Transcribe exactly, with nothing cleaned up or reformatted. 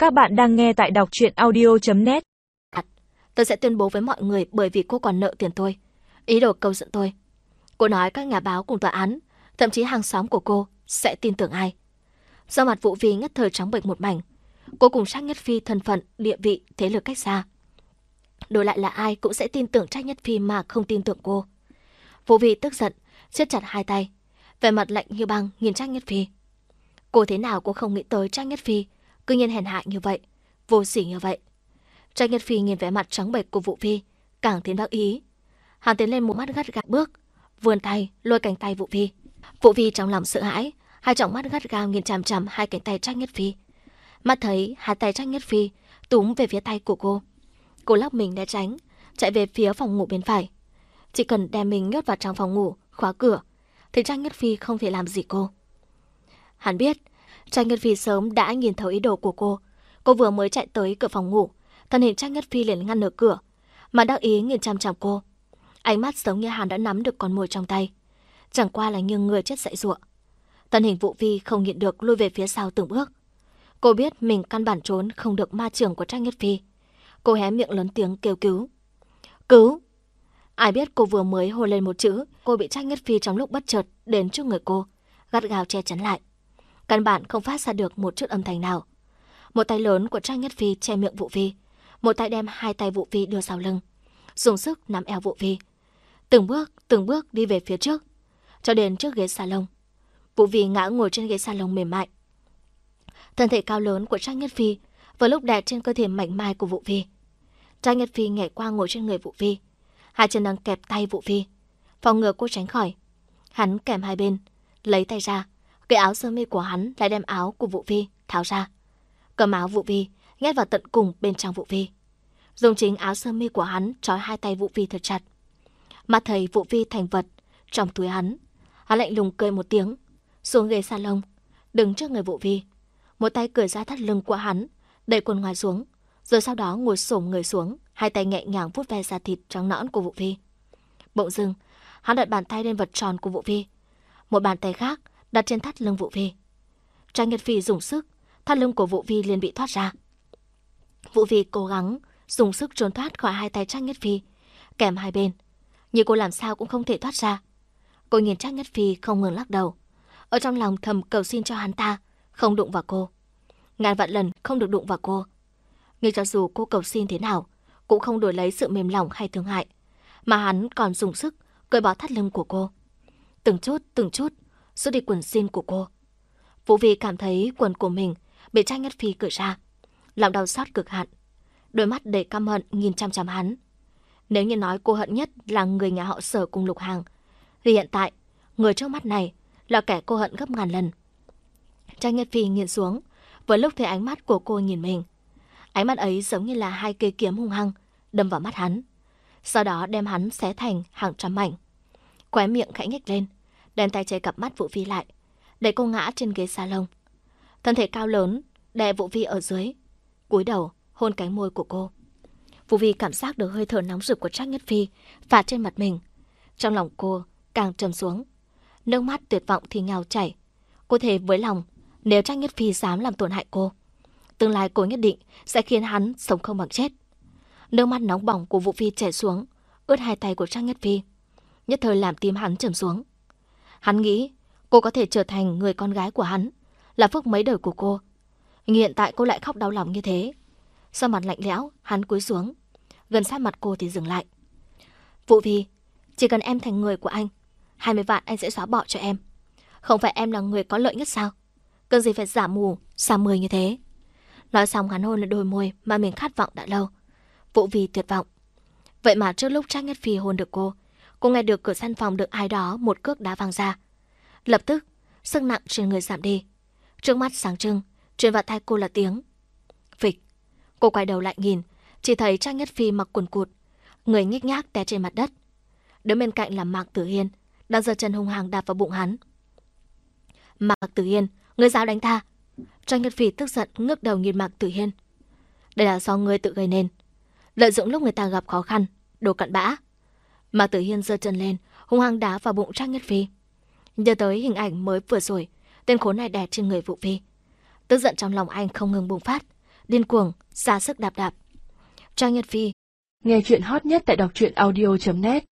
Các bạn đang nghe tại đọc truyện audio chấm net. Tôi sẽ tuyên bố với mọi người bởi vì cô còn nợ tiền tôi. Ý đồ câu dẫn tôi. Cô nói các nhà báo cùng tòa án, thậm chí hàng xóm của cô sẽ tin tưởng ai. Do mặt Vũ Vi nhất thời trắng bệch một mảnh. Cô cùng Trác Nhất Phi thân phận, địa vị, thế lực cách xa. Đổi lại là ai cũng sẽ tin tưởng Trác Nhất Phi mà không tin tưởng cô. Vũ Vi tức giận, siết chặt hai tay, vẻ mặt lạnh như băng nhìn Trác Nhất Phi. Cô thế nào cũng không nghĩ tới Trác Nhất Phi cứ nhiên hèn hạ như vậy, vô sỉ như vậy. Trác Nhất Phi nhìn vẻ mặt trắng bệch của Vũ Vi, càng thêm đắc ý. Hắn tiến lên một mắt gắt gao bước, vươn tay lôi cánh tay Vũ Vi. Vũ Vi trong lòng sợ hãi, hai tròng mắt gắt gao nhìn chằm chằm hai cánh tay Trác Nhất Phi. Mắt thấy hai tay Trác Nhất Phi túm về phía tay của cô, cô lắc mình né tránh, chạy về phía phòng ngủ bên phải. Chỉ cần đem mình nhốt vào trong phòng ngủ, khóa cửa, thì Trác Nhất Phi không thể làm gì cô. Hắn biết Trác Nhất Phi sớm đã nhìn thấu ý đồ của cô. Cô vừa mới chạy tới cửa phòng ngủ, thân hình Trác Nhất Phi liền ngăn ở cửa, mà đắc ý nhìn chằm chằm cô. Ánh mắt giống như hắn đã nắm được con mồi trong tay, chẳng qua là như người chết dạy dụa. Thân hình Vũ Vi không nhịn được lùi về phía sau từng bước. Cô biết mình căn bản trốn không được ma chưởng của Trác Nhất Phi. Cô hé miệng lớn tiếng kêu cứu. Cứu! Ai biết cô vừa mới hô lên một chữ, cô bị Trác Nhất Phi trong lúc bất chợt đến trước người cô, gắt gao che chắn lại. Căn bản không phát ra được một chút âm thanh nào. Một tay lớn của Trác Nhất Phi che miệng Vũ Vi, một tay đem hai tay Vũ Vi đưa sau lưng, dùng sức nắm eo Vũ Vi, từng bước từng bước đi về phía trước, cho đến trước ghế salon. Vũ Vi ngã ngồi trên ghế salon mềm mại. Thân thể cao lớn của Trác Nhất Phi vừa lúc đè trên cơ thể mảnh mai của Vũ Vi. Trác Nhất Phi nhảy qua ngồi trên người Vũ Vi, hai chân đang kẹp tay Vũ Vi, phòng ngừa cô tránh khỏi. Hắn kèm hai bên, lấy tay ra, cái áo sơ mi của hắn lại đem áo của Vũ Vi tháo ra, cầm áo Vũ Vi nhét vào tận cùng bên trong Vũ Vi, dùng chính áo sơ mi của hắn trói hai tay Vũ Vi thật chặt. Mắt thấy Vũ Vi thành vật trong túi hắn, hắn lạnh lùng cười một tiếng, xuống ghế salon, đứng trước người Vũ Vi, một tay cởi ra thắt lưng của hắn, đẩy quần ngoài xuống, rồi sau đó ngồi xổm người xuống, hai tay nhẹ nhàng vuốt ve da thịt trắng nõn của Vũ Vi. Bỗng dưng, hắn đặt bàn tay lên vật tròn của Vũ Vi, một bàn tay khác đặt trên thắt lưng Vũ Vi. Trác Nhất Phi dùng sức, thắt lưng của Vũ Vi liền bị thoát ra. Vũ Vi cố gắng dùng sức trốn thoát khỏi hai tay Trác Nhất Phi, kèm hai bên, nhưng cô làm sao cũng không thể thoát ra. Cô nhìn Trác Nhất Phi không ngừng lắc đầu, ở trong lòng thầm cầu xin cho hắn ta không đụng vào cô, ngàn vạn lần không được đụng vào cô. Nhưng cho dù cô cầu xin thế nào, cũng không đổi lấy sự mềm lòng hay thương hại, mà hắn còn dùng sức cởi bỏ thắt lưng của cô, từng chút từng chút rút đi quần jean của cô. Vũ Vi cảm thấy quần của mình bị Trác Nhất Phi cởi ra, lòng đau xót cực hạn, đôi mắt đầy căm hận nhìn chăm chăm hắn. Nếu như nói cô hận nhất là người nhà họ Sở cùng Lục Hàng, thì hiện tại người trước mắt này là kẻ cô hận gấp ngàn lần. Trác Nhất Phi nhìn xuống, vừa lúc thấy ánh mắt của cô nhìn mình. Ánh mắt ấy giống như là hai cây kiếm hung hăng đâm vào mắt hắn, sau đó đem hắn xé thành hàng trăm mảnh. Khóe miệng khẽ nhếch lên, đèn tay che cặp mắt Vũ Vi lại, để cô ngã trên ghế salon. Thân thể cao lớn đè Vũ Vi ở dưới, cúi đầu hôn cánh môi của cô. Vũ Vi cảm giác được hơi thở nóng rực của Trác Nhất Phi phả trên mặt mình, trong lòng cô càng trầm xuống, nước mắt tuyệt vọng thì nhào chảy. Cô thề với lòng, nếu Trác Nhất Phi dám làm tổn hại cô, tương lai cô nhất định sẽ khiến hắn sống không bằng chết. Nước mắt nóng bỏng của Vũ Vi chảy xuống, ướt hai tay của Trác Nhất Phi, nhất thời làm tim hắn trầm xuống. Hắn nghĩ cô có thể trở thành người con gái của hắn, là phước mấy đời của cô, nhưng hiện tại cô lại khóc đau lòng như thế. Sau mặt lạnh lẽo, hắn cúi xuống, gần sát mặt cô thì dừng lại. Vũ Vi, chỉ cần em thành người của anh, hai mươi vạn anh sẽ xóa bỏ cho em. Không phải em là người có lợi nhất sao? Cần gì phải giả mù, xà mười như thế? Nói xong hắn hôn lên đôi môi mà mình khát vọng đã lâu. Vũ Vi tuyệt vọng. Vậy mà trước lúc Trác Nhất Phi hôn được cô, cô nghe được cửa căn phòng được ai đó một cước đá văng ra. Lập tức, sức nặng trên người giảm đi. Trước mắt sáng trưng, truyền vào tai cô là tiếng phịch. Cô quay đầu lại nhìn, chỉ thấy Trác Nhất Phi mặc quần cụt, người nhích nhác té trên mặt đất. Đứng bên cạnh là Mạc Tử Hiên, đang giơ chân hung hăng đạp vào bụng hắn. Mạc Tử Hiên, ngươi dám đánh ta? Trác Nhất Phi tức giận ngước đầu nhìn Mạc Tử Hiên. Đây là do ngươi tự gây nên, lợi dụng lúc người ta gặp khó khăn, đồ cặn bã. Mạc Tử Hiên giơ chân lên, hung hăng đá vào bụng Trác Nhất Phi. Nhớ tới hình ảnh mới vừa rồi, tên khốn này đè trên người Vũ Vi, tức giận trong lòng anh không ngừng bùng phát, điên cuồng, ra sức đạp đạp. Trang Nhật Phi. Nghe chuyện hot nhất tại đọc truyện audio chấm net.